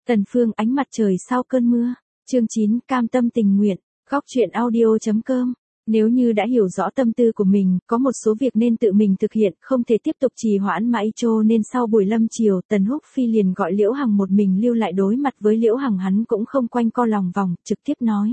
Tần Phương ánh mặt trời sau cơn mưa. Chương 9 cam tâm tình nguyện. Góc truyện audio.com. Nếu như đã hiểu rõ tâm tư của mình, có một số việc nên tự mình thực hiện, không thể tiếp tục trì hoãn mãi cho nên sau buổi lâm chiều, Tần Húc Phi liền gọi Liễu Hằng một mình lưu lại đối mặt với Liễu Hằng, hắn cũng không quanh co lòng vòng, trực tiếp nói.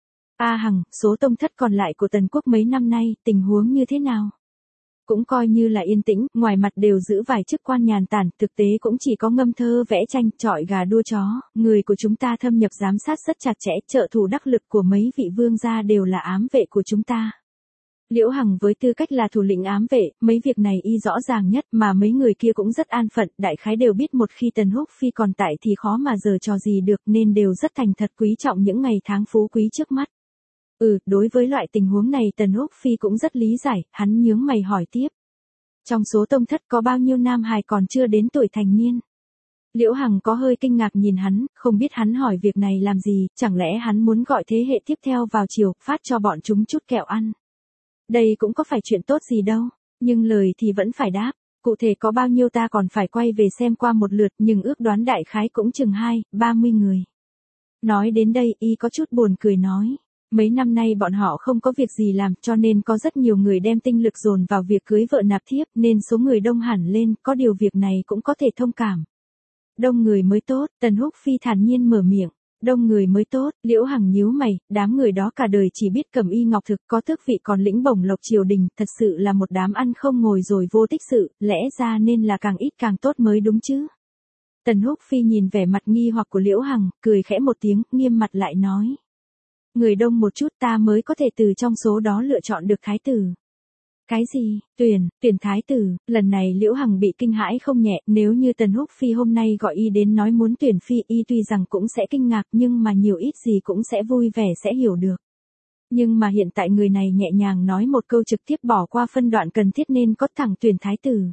A Hằng, số tông thất còn lại của Tần Quốc mấy năm nay, tình huống như thế nào? Cũng coi như là yên tĩnh, ngoài mặt đều giữ vài chức quan nhàn tản, thực tế cũng chỉ có ngâm thơ vẽ tranh, chọi gà đua chó, người của chúng ta thâm nhập giám sát rất chặt chẽ, trợ thủ đắc lực của mấy vị vương gia đều là ám vệ của chúng ta. Liễu Hằng với tư cách là thủ lĩnh ám vệ, mấy việc này y rõ ràng nhất, mà mấy người kia cũng rất an phận, đại khái đều biết một khi Tần Húc Phi còn tại thì khó mà giở trò gì được, nên đều rất thành thật quý trọng những ngày tháng phú quý trước mắt. Đối với loại tình huống này Tần Húc Phi cũng rất lý giải, hắn nhướng mày hỏi tiếp. Trong số tông thất có bao nhiêu nam hài còn chưa đến tuổi thành niên? Liễu Hằng có hơi kinh ngạc nhìn hắn, không biết hắn hỏi việc này làm gì, chẳng lẽ hắn muốn gọi thế hệ tiếp theo vào chiều, phát cho bọn chúng chút kẹo ăn. Đây cũng có phải chuyện tốt gì đâu, nhưng lời thì vẫn phải đáp, cụ thể có bao nhiêu ta còn phải quay về xem qua một lượt, nhưng ước đoán đại khái cũng chừng 20-30 người. Nói đến đây y có chút buồn cười nói. Mấy năm nay bọn họ không có việc gì làm cho nên có rất nhiều người đem tinh lực dồn vào việc cưới vợ nạp thiếp nên số người đông hẳn lên, có điều việc này cũng có thể thông cảm. Đông người mới tốt, Tần Húc Phi thản nhiên mở miệng. Đông người mới tốt, Liễu Hằng nhíu mày, đám người đó cả đời chỉ biết cầm y ngọc thực, có tước vị còn lĩnh bổng lộc triều đình, thật sự là một đám ăn không ngồi rồi vô tích sự, lẽ ra nên là càng ít càng tốt mới đúng chứ. Tần Húc Phi nhìn vẻ mặt nghi hoặc của Liễu Hằng, cười khẽ một tiếng, nghiêm mặt lại nói. Người đông một chút ta mới có thể từ trong số đó lựa chọn được thái tử. Cái gì? Tuyển thái tử, lần này Liễu Hằng bị kinh hãi không nhẹ, nếu như Tần Húc Phi hôm nay gọi y đến nói muốn tuyển phi, y tuy rằng cũng sẽ kinh ngạc nhưng mà nhiều ít gì cũng sẽ vui vẻ sẽ hiểu được. Nhưng mà hiện tại người này nhẹ nhàng nói một câu trực tiếp bỏ qua phân đoạn cần thiết nên có thẳng tuyển thái tử.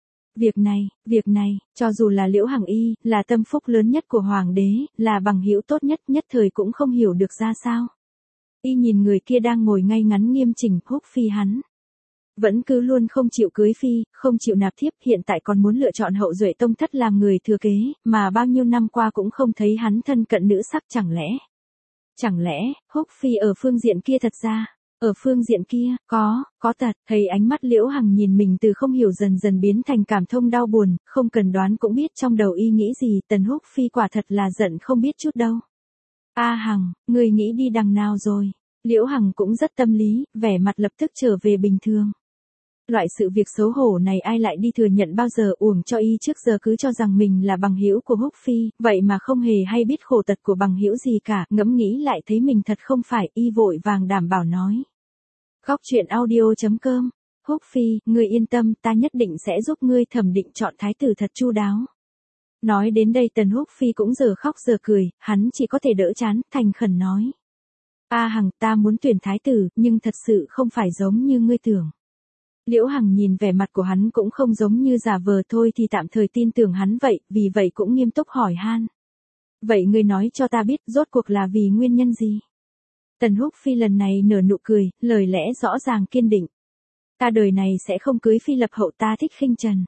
Việc này, cho dù là Liễu Hằng y, là tâm phúc lớn nhất của hoàng đế, là bằng hữu tốt nhất, nhất thời cũng không hiểu được ra sao. Y nhìn người kia đang ngồi ngay ngắn nghiêm chỉnh, Húc Phi hắn. Vẫn cứ luôn không chịu cưới phi, không chịu nạp thiếp, hiện tại còn muốn lựa chọn hậu duệ tông thất làm người thừa kế, mà bao nhiêu năm qua cũng không thấy hắn thân cận nữ sắc, chẳng lẽ, Húc Phi ở phương diện kia thật ra. Ở phương diện kia, có tật, thấy ánh mắt Liễu Hằng nhìn mình từ không hiểu dần dần biến thành cảm thông đau buồn, không cần đoán cũng biết trong đầu y nghĩ gì, Tần Húc Phi quả thật là giận không biết chút đâu. A Hằng, người nghĩ đi đằng nào rồi? Liễu Hằng cũng rất tâm lý, vẻ mặt lập tức trở về bình thường. Loại sự việc xấu hổ này ai lại đi thừa nhận bao giờ, uổng cho y trước giờ cứ cho rằng mình là bằng hữu của Húc Phi, vậy mà không hề hay biết khổ tật của bằng hữu gì cả, ngẫm nghĩ lại thấy mình thật không phải, y vội vàng đảm bảo nói. Góc truyện audio.com. Húc Phi, ngươi yên tâm, ta nhất định sẽ giúp ngươi thẩm định chọn thái tử thật chu đáo. Nói đến đây Tần Húc Phi cũng giờ khóc giờ cười, hắn chỉ có thể đỡ chán, thành khẩn nói. A Hằng, ta muốn tuyển thái tử, nhưng thật sự không phải giống như ngươi tưởng. Liễu Hằng nhìn vẻ mặt của hắn cũng không giống như giả vờ thôi thì tạm thời tin tưởng hắn vậy, vì vậy cũng nghiêm túc hỏi han. Vậy ngươi nói cho ta biết rốt cuộc là vì nguyên nhân gì? Tần Húc Phi lần này nở nụ cười, lời lẽ rõ ràng kiên định. Ta đời này sẽ không cưới phi lập hậu, ta thích khinh trần.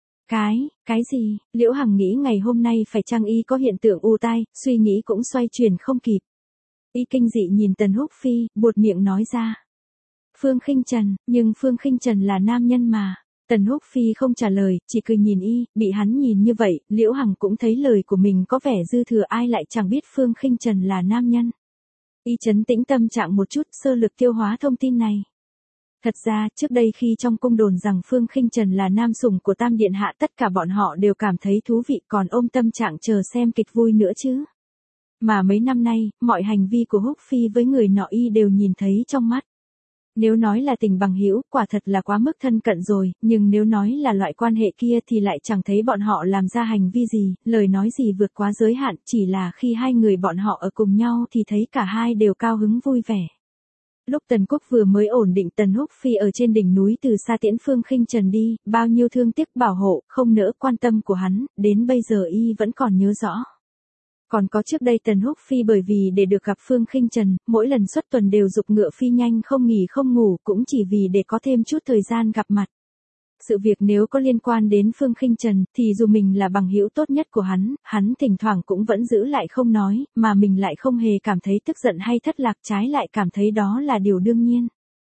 Cái gì? Liễu Hằng nghĩ ngày hôm nay phải chăng y có hiện tượng u tai, suy nghĩ cũng xoay chuyển không kịp. Y kinh dị nhìn Tần Húc Phi, buột miệng nói ra. Phương Khinh Trần, nhưng Phương Khinh Trần là nam nhân mà. Tần Húc Phi không trả lời, chỉ cười nhìn y, bị hắn nhìn như vậy, Liễu Hằng cũng thấy lời của mình có vẻ dư thừa, ai lại chẳng biết Phương Khinh Trần là nam nhân. Y trấn tĩnh tâm trạng một chút, sơ lược tiêu hóa thông tin này. Thật ra, trước đây khi trong cung đồn rằng Phương Khinh Trần là nam sủng của Tam Điện Hạ, tất cả bọn họ đều cảm thấy thú vị, còn ôm tâm trạng chờ xem kịch vui nữa chứ. Mà mấy năm nay, mọi hành vi của Húc Phi với người nọ y đều nhìn thấy trong mắt. Nếu nói là tình bằng hữu, quả thật là quá mức thân cận rồi, nhưng nếu nói là loại quan hệ kia thì lại chẳng thấy bọn họ làm ra hành vi gì, lời nói gì vượt quá giới hạn, chỉ là khi hai người bọn họ ở cùng nhau thì thấy cả hai đều cao hứng vui vẻ. Lúc Tần Quốc vừa mới ổn định, Tần Húc Phi ở trên đỉnh núi từ xa tiễn Phương Khinh Trần đi, bao nhiêu thương tiếc bảo hộ, không nỡ quan tâm của hắn, đến bây giờ y vẫn còn nhớ rõ. Còn có trước đây Tần Húc Phi bởi vì để được gặp Phương Khinh Trần, mỗi lần xuất tuần đều giục ngựa phi nhanh không nghỉ không ngủ, cũng chỉ vì để có thêm chút thời gian gặp mặt. Sự việc nếu có liên quan đến Phương Khinh Trần, thì dù mình là bằng hữu tốt nhất của hắn thỉnh thoảng cũng vẫn giữ lại không nói, mà mình lại không hề cảm thấy tức giận hay thất lạc, trái lại cảm thấy đó là điều đương nhiên.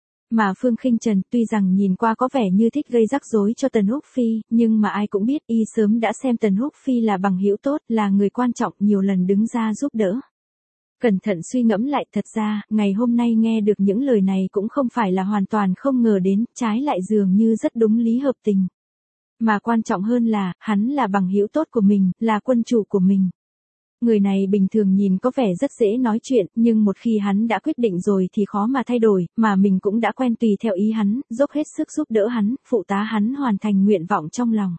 Mà Phương Khinh Trần tuy rằng nhìn qua có vẻ như thích gây rắc rối cho Tần Húc Phi, nhưng mà ai cũng biết y sớm đã xem Tần Húc Phi là bằng hữu tốt, là người quan trọng, nhiều lần đứng ra giúp đỡ. Cẩn thận suy ngẫm lại, thật ra, ngày hôm nay nghe được những lời này cũng không phải là hoàn toàn không ngờ đến, trái lại dường như rất đúng lý hợp tình. Mà quan trọng hơn là, hắn là bằng hữu tốt của mình, là quân chủ của mình. Người này bình thường nhìn có vẻ rất dễ nói chuyện, nhưng một khi hắn đã quyết định rồi thì khó mà thay đổi, mà mình cũng đã quen tùy theo ý hắn, dốc hết sức giúp đỡ hắn, phụ tá hắn hoàn thành nguyện vọng trong lòng.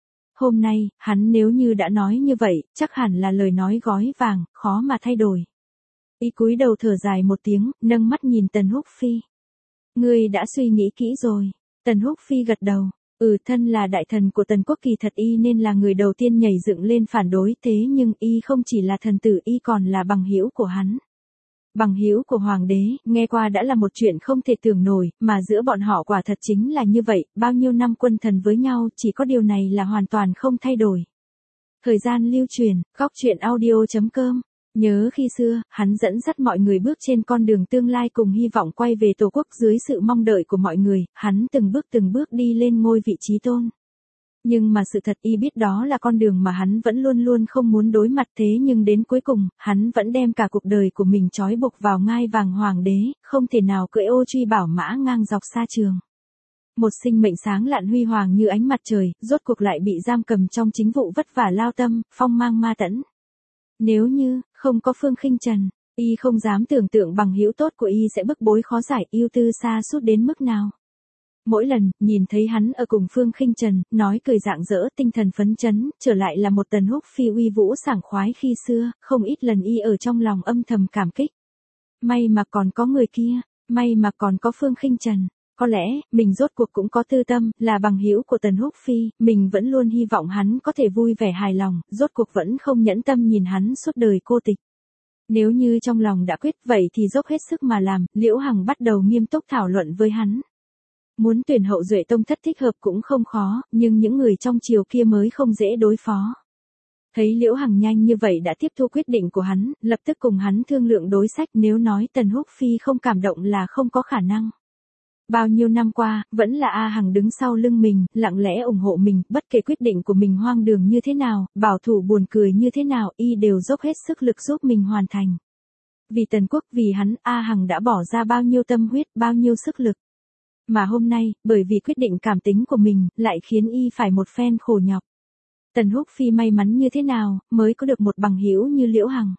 Hôm nay, hắn nếu như đã nói như vậy, chắc hẳn là lời nói gói vàng, khó mà thay đổi. Y cúi đầu thở dài một tiếng, nâng mắt nhìn Tần Húc Phi. Ngươi đã suy nghĩ kỹ rồi. Tần Húc Phi gật đầu. Thân là đại thần của Tần quốc, kỳ thật y nên là người đầu tiên nhảy dựng lên phản đối, thế nhưng y không chỉ là thần tử, y còn là bằng hữu của hắn. Bằng hữu của hoàng đế, nghe qua đã là một chuyện không thể tưởng nổi, mà giữa bọn họ quả thật chính là như vậy, bao nhiêu năm quân thần với nhau, chỉ có điều này là hoàn toàn không thay đổi. Thời gian lưu truyền, goctruyện.audio.com. Nhớ khi xưa, hắn dẫn dắt mọi người bước trên con đường tương lai cùng hy vọng quay về Tổ quốc, dưới sự mong đợi của mọi người, hắn từng bước đi lên ngôi vị trí tôn. Nhưng mà sự thật y biết đó là con đường mà hắn vẫn luôn luôn không muốn đối mặt, thế nhưng đến cuối cùng, hắn vẫn đem cả cuộc đời của mình trói buộc vào ngai vàng hoàng đế, không thể nào cưỡi ô truy bảo mã ngang dọc xa trường. Một sinh mệnh sáng lạn huy hoàng như ánh mặt trời, rốt cuộc lại bị giam cầm trong chính vụ vất vả lao tâm, phong mang ma tẫn. Nếu như, không có Phương Khinh Trần, y không dám tưởng tượng bằng hữu tốt của y sẽ bức bối khó giải, ưu tư xa suốt đến mức nào. Mỗi lần, nhìn thấy hắn ở cùng Phương Khinh Trần, nói cười rạng rỡ, tinh thần phấn chấn, trở lại là một Tần Húc Phi uy vũ sảng khoái khi xưa, không ít lần y ở trong lòng âm thầm cảm kích. May mà còn có người kia, may mà còn có Phương Khinh Trần. Có lẽ, mình rốt cuộc cũng có tư tâm, là bằng hữu của Tần Húc Phi, mình vẫn luôn hy vọng hắn có thể vui vẻ hài lòng, rốt cuộc vẫn không nhẫn tâm nhìn hắn suốt đời cô tịch. Nếu như trong lòng đã quyết vậy thì dốc hết sức mà làm, Liễu Hằng bắt đầu nghiêm túc thảo luận với hắn. Muốn tuyển hậu duệ tông thất thích hợp cũng không khó, nhưng những người trong triều kia mới không dễ đối phó. Thấy Liễu Hằng nhanh như vậy đã tiếp thu quyết định của hắn, lập tức cùng hắn thương lượng đối sách, nếu nói Tần Húc Phi không cảm động là không có khả năng. Bao nhiêu năm qua, vẫn là A Hằng đứng sau lưng mình, lặng lẽ ủng hộ mình, bất kể quyết định của mình hoang đường như thế nào, bảo thủ buồn cười như thế nào, y đều dốc hết sức lực giúp mình hoàn thành. Vì Tần quốc, vì hắn, A Hằng đã bỏ ra bao nhiêu tâm huyết, bao nhiêu sức lực. Mà hôm nay, bởi vì quyết định cảm tính của mình, lại khiến y phải một phen khổ nhọc. Tần Húc Phi may mắn như thế nào, mới có được một bằng hữu như Liễu Hằng.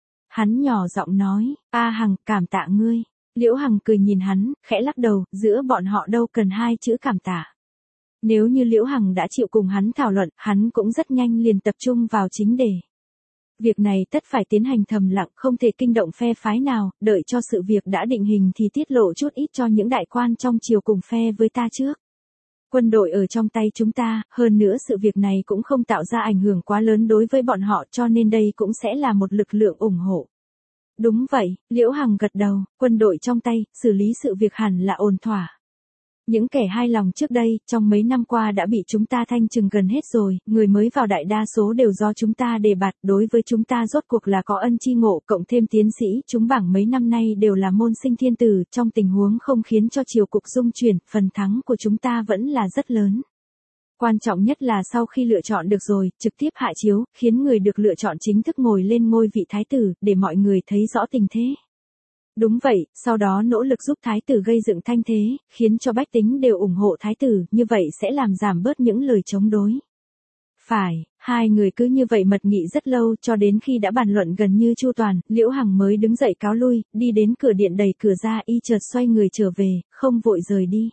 Hắn nhỏ giọng nói, A Hằng, cảm tạ ngươi. Liễu Hằng cười nhìn hắn, khẽ lắc đầu, giữa bọn họ đâu cần hai chữ cảm tạ. Nếu như Liễu Hằng đã chịu cùng hắn thảo luận, hắn cũng rất nhanh liền tập trung vào chính đề. Việc này tất phải tiến hành thầm lặng, không thể kinh động phe phái nào, đợi cho sự việc đã định hình thì tiết lộ chút ít cho những đại quan trong triều cùng phe với ta trước. Quân đội ở trong tay chúng ta, hơn nữa sự việc này cũng không tạo ra ảnh hưởng quá lớn đối với bọn họ, cho nên đây cũng sẽ là một lực lượng ủng hộ. Đúng vậy, Liễu Hằng gật đầu, quân đội trong tay, xử lý sự việc hẳn là ổn thỏa. Những kẻ hai lòng trước đây, trong mấy năm qua đã bị chúng ta thanh trừng gần hết rồi, người mới vào đại đa số đều do chúng ta đề bạt, đối với chúng ta rốt cuộc là có ân chi ngộ, cộng thêm tiến sĩ, chúng bảng mấy năm nay đều là môn sinh thiên tử, trong tình huống không khiến cho triều cục dung chuyển, phần thắng của chúng ta vẫn là rất lớn. Quan trọng nhất là sau khi lựa chọn được rồi, trực tiếp hạ chiếu, khiến người được lựa chọn chính thức ngồi lên ngôi vị thái tử, để mọi người thấy rõ tình thế. Đúng vậy, sau đó nỗ lực giúp thái tử gây dựng thanh thế, khiến cho bách tính đều ủng hộ thái tử, như vậy sẽ làm giảm bớt những lời chống đối. Phải, hai người cứ như vậy mật nghị rất lâu, cho đến khi đã bàn luận gần như chu toàn, Liễu Hằng mới đứng dậy cáo lui, đi đến cửa điện đẩy cửa ra, y chợt xoay người trở về, không vội rời đi.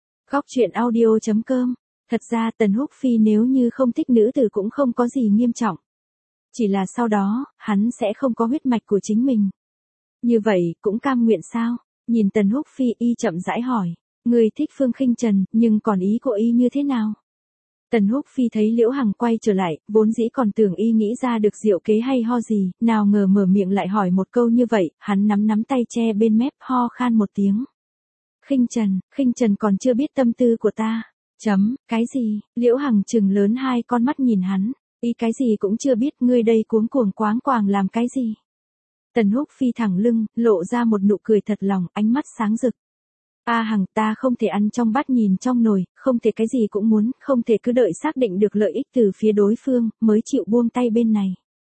Goctruyện.audio.com. Thật ra Tần Húc Phi nếu như không thích nữ tử cũng không có gì nghiêm trọng. Chỉ là sau đó, hắn sẽ không có huyết mạch của chính mình. Như vậy, cũng cam nguyện sao? Nhìn Tần Húc Phi, y chậm rãi hỏi. Người thích Phương Khinh Trần, nhưng còn ý của y như thế nào? Tần Húc Phi thấy Liễu Hằng quay trở lại, vốn dĩ còn tưởng y nghĩ ra được diệu kế hay ho gì, nào ngờ mở miệng lại hỏi một câu như vậy, hắn nắm tay che bên mép, ho khan một tiếng. Khinh Trần còn chưa biết tâm tư của ta. Cái gì? Liễu Hằng trừng lớn hai con mắt nhìn hắn, ý cái gì cũng chưa biết, ngươi đây cuống cuồng quáng quàng làm cái gì? Tần Húc Phi thẳng lưng, lộ ra một nụ cười thật lòng, ánh mắt sáng rực. A Hằng, ta không thể ăn trong bát nhìn trong nồi, không thể cái gì cũng muốn, không thể cứ đợi xác định được lợi ích từ phía đối phương, mới chịu buông tay bên này.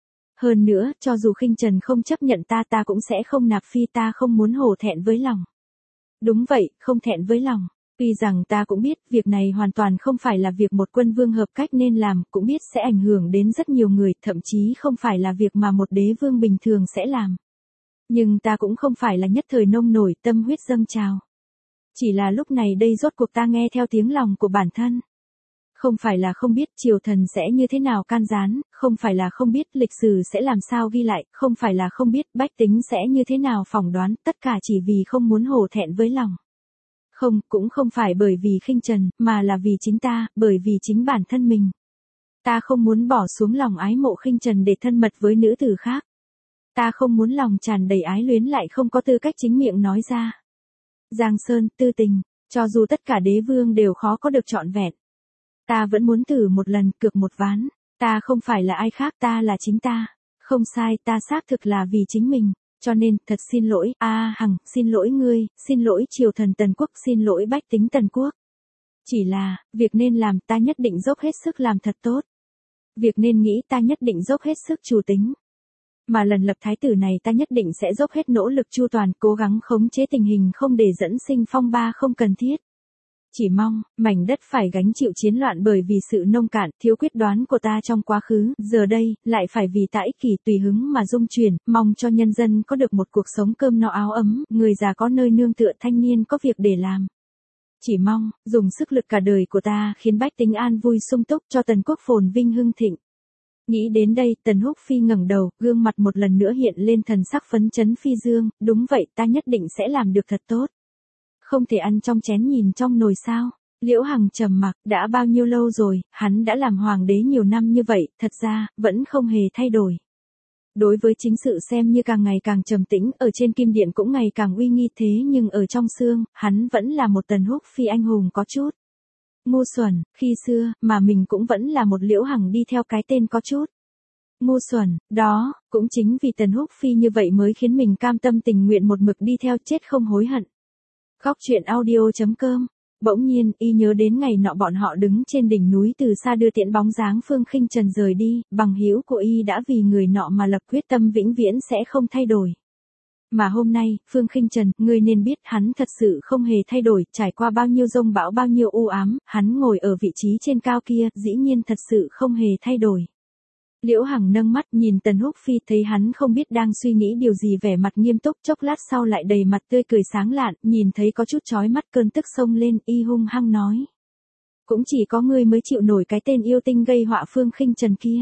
Hơn nữa, cho dù Khinh Trần không chấp nhận ta cũng sẽ không nạp phi, ta không muốn hổ thẹn với lòng. Đúng vậy, không thẹn với lòng. Tuy rằng ta cũng biết, việc này hoàn toàn không phải là việc một quân vương hợp cách nên làm, cũng biết sẽ ảnh hưởng đến rất nhiều người, thậm chí không phải là việc mà một đế vương bình thường sẽ làm. Nhưng ta cũng không phải là nhất thời nông nổi, tâm huyết dâng trào. Chỉ là lúc này đây rốt cuộc ta nghe theo tiếng lòng của bản thân. Không phải là không biết triều thần sẽ như thế nào can gián, không phải là không biết lịch sử sẽ làm sao ghi lại, không phải là không biết bách tính sẽ như thế nào phỏng đoán, tất cả chỉ vì không muốn hổ thẹn với lòng. Không, cũng không phải bởi vì Khinh Trần, mà là vì chính ta, bởi vì chính bản thân mình. Ta không muốn bỏ xuống lòng ái mộ Khinh Trần để thân mật với nữ tử khác. Ta không muốn lòng tràn đầy ái luyến lại không có tư cách chính miệng nói ra. Giang Sơn, tư tình, cho dù tất cả đế vương đều khó có được trọn vẹn. Ta vẫn muốn thử một lần, cược một ván. Ta không phải là ai khác, ta là chính ta. Không sai, ta xác thực là vì chính mình. Cho nên, thật xin lỗi, A Hằng, xin lỗi ngươi, xin lỗi triều thần Tần Quốc, xin lỗi bách tính Tần Quốc. Chỉ là, việc nên làm ta nhất định dốc hết sức làm thật tốt. Việc nên nghĩ ta nhất định dốc hết sức chủ tính. Mà lần lập thái tử này ta nhất định sẽ dốc hết nỗ lực chu toàn, cố gắng khống chế tình hình không để dẫn sinh phong ba không cần thiết. Chỉ mong, mảnh đất phải gánh chịu chiến loạn bởi vì sự nông cạn, thiếu quyết đoán của ta trong quá khứ, giờ đây, lại phải vì ta ích kỷ tùy hứng mà dung chuyển, mong cho nhân dân có được một cuộc sống cơm no áo ấm, người già có nơi nương tựa, thanh niên có việc để làm. Chỉ mong, dùng sức lực cả đời của ta khiến bách tính an vui sung túc cho Tần Quốc phồn vinh hưng thịnh. Nghĩ đến đây, Tần Húc Phi ngẩng đầu, gương mặt một lần nữa hiện lên thần sắc phấn chấn phi dương, đúng vậy, ta nhất định sẽ làm được thật tốt. Không thể ăn trong chén nhìn trong nồi sao? Liễu Hằng trầm mặc, đã bao nhiêu lâu rồi, hắn đã làm hoàng đế nhiều năm như vậy, thật ra, vẫn không hề thay đổi. Đối với chính sự xem như càng ngày càng trầm tĩnh, ở trên kim điện cũng ngày càng uy nghi thế nhưng ở trong xương, hắn vẫn là một Tần Húc Phi anh hùng có chút ngu xuẩn, khi xưa, mà mình cũng vẫn là một Liễu Hằng đi theo cái tên có chút ngu xuẩn, đó, cũng chính vì Tần Húc Phi như vậy mới khiến mình cam tâm tình nguyện một mực đi theo chết không hối hận. Góc truyện audio.com. Bỗng nhiên, y nhớ đến ngày nọ bọn họ đứng trên đỉnh núi từ xa đưa tiễn bóng dáng Phương Khinh Trần rời đi, bằng hữu của y đã vì người nọ mà lập quyết tâm vĩnh viễn sẽ không thay đổi. Mà hôm nay, Phương Khinh Trần, ngươi nên biết hắn thật sự không hề thay đổi, trải qua bao nhiêu dông bão bao nhiêu u ám, hắn ngồi ở vị trí trên cao kia, dĩ nhiên thật sự không hề thay đổi. Liễu Hằng nâng mắt nhìn Tần Húc Phi thấy hắn không biết đang suy nghĩ điều gì vẻ mặt nghiêm túc chốc lát sau lại đầy mặt tươi cười sáng lạn, nhìn thấy có chút chói mắt cơn tức xông lên y hung hăng nói. Cũng chỉ có ngươi mới chịu nổi cái tên yêu tinh gây họa Phương Khinh Trần kia.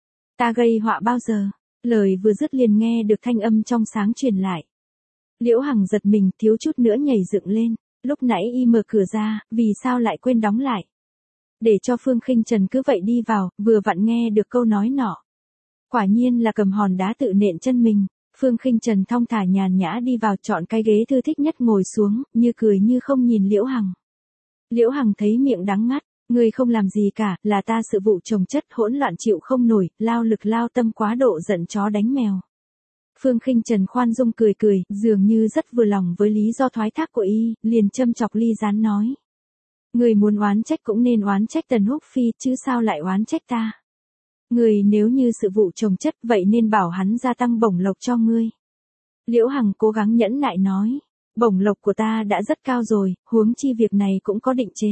Ta gây họa bao giờ? Lời vừa dứt liền nghe được thanh âm trong sáng truyền lại. Liễu Hằng giật mình thiếu chút nữa nhảy dựng lên, lúc nãy y mở cửa ra, vì sao lại quên đóng lại? Để cho Phương Khinh Trần cứ vậy đi vào, vừa vặn nghe được câu nói nọ. Quả nhiên là cầm hòn đá tự nện chân mình, Phương Khinh Trần thong thả nhàn nhã đi vào chọn cái ghế thư thích nhất ngồi xuống, như cười như không nhìn Liễu Hằng. Liễu Hằng thấy miệng đắng ngắt, ngươi không làm gì cả, là ta sự vụ chồng chất hỗn loạn chịu không nổi, lao lực lao tâm quá độ giận chó đánh mèo. Phương Khinh Trần khoan dung cười cười, dường như rất vừa lòng với lý do thoái thác của y, liền châm chọc ly gián nói. Người muốn oán trách cũng nên oán trách Tần Húc Phi, chứ sao lại oán trách ta. Người nếu như sự vụ chồng chất vậy nên bảo hắn gia tăng bổng lộc cho ngươi. Liễu Hằng cố gắng nhẫn nại nói, bổng lộc của ta đã rất cao rồi, huống chi việc này cũng có định chế.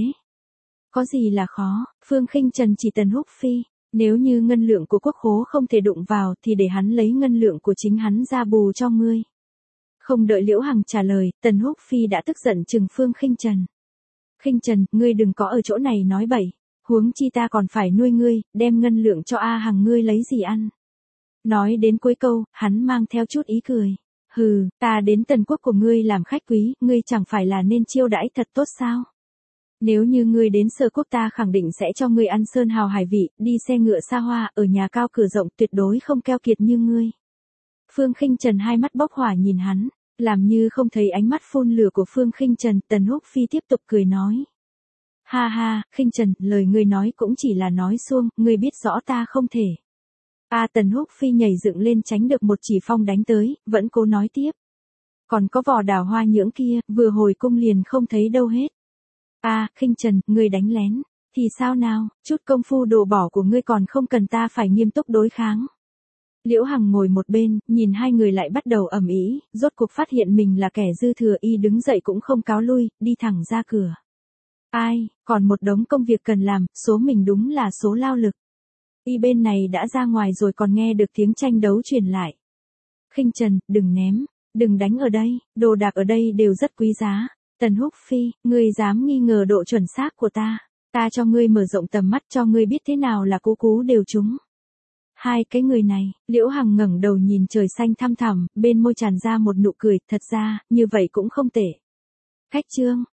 Có gì là khó, Phương Khinh Trần chỉ Tần Húc Phi, nếu như ngân lượng của quốc khố không thể đụng vào thì để hắn lấy ngân lượng của chính hắn ra bù cho ngươi. Không đợi Liễu Hằng trả lời, Tần Húc Phi đã tức giận trừng Phương Khinh Trần. Khinh Trần, ngươi đừng có ở chỗ này nói bậy, huống chi ta còn phải nuôi ngươi, đem ngân lượng cho A Hằng ngươi lấy gì ăn. Nói đến cuối câu, hắn mang theo chút ý cười. Hừ, ta đến Tần Quốc của ngươi làm khách quý, ngươi chẳng phải là nên chiêu đãi thật tốt sao? Nếu như ngươi đến Sở Quốc ta khẳng định sẽ cho ngươi ăn sơn hào hải vị, đi xe ngựa xa hoa, ở nhà cao cửa rộng, tuyệt đối không keo kiệt như ngươi. Phương Khinh Trần hai mắt bốc hỏa nhìn hắn, làm như không thấy ánh mắt phun lửa của Phương Khinh Trần, Tần Húc Phi tiếp tục cười nói. Ha ha, khinh Trần, lời ngươi nói cũng chỉ là nói suông, ngươi biết rõ ta không thể. Tần Húc Phi nhảy dựng lên tránh được một chỉ phong đánh tới, vẫn cố nói tiếp. Còn có vỏ đào hoa nhưỡng kia, vừa hồi cung liền không thấy đâu hết. Khinh Trần, ngươi đánh lén, thì sao nào, chút công phu đồ bỏ của ngươi còn không cần ta phải nghiêm túc đối kháng. Liễu Hằng ngồi một bên, nhìn hai người lại bắt đầu ầm ĩ, rốt cuộc phát hiện mình là kẻ dư thừa, y đứng dậy cũng không cáo lui, đi thẳng ra cửa. Còn một đống công việc cần làm, số mình đúng là số lao lực. Y bên này đã ra ngoài rồi còn nghe được tiếng tranh đấu truyền lại. Khinh Trần, đừng ném, đừng đánh ở đây, đồ đạc ở đây đều rất quý giá. Tần Húc Phi, ngươi dám nghi ngờ độ chuẩn xác của ta. Ta cho ngươi mở rộng tầm mắt, cho ngươi biết thế nào là cú cú đều trúng. Hai cái người này, Liễu Hằng ngẩng đầu nhìn trời xanh thăm thẳm, bên môi tràn ra một nụ cười, thật ra, như vậy cũng không tệ. Khách Trương,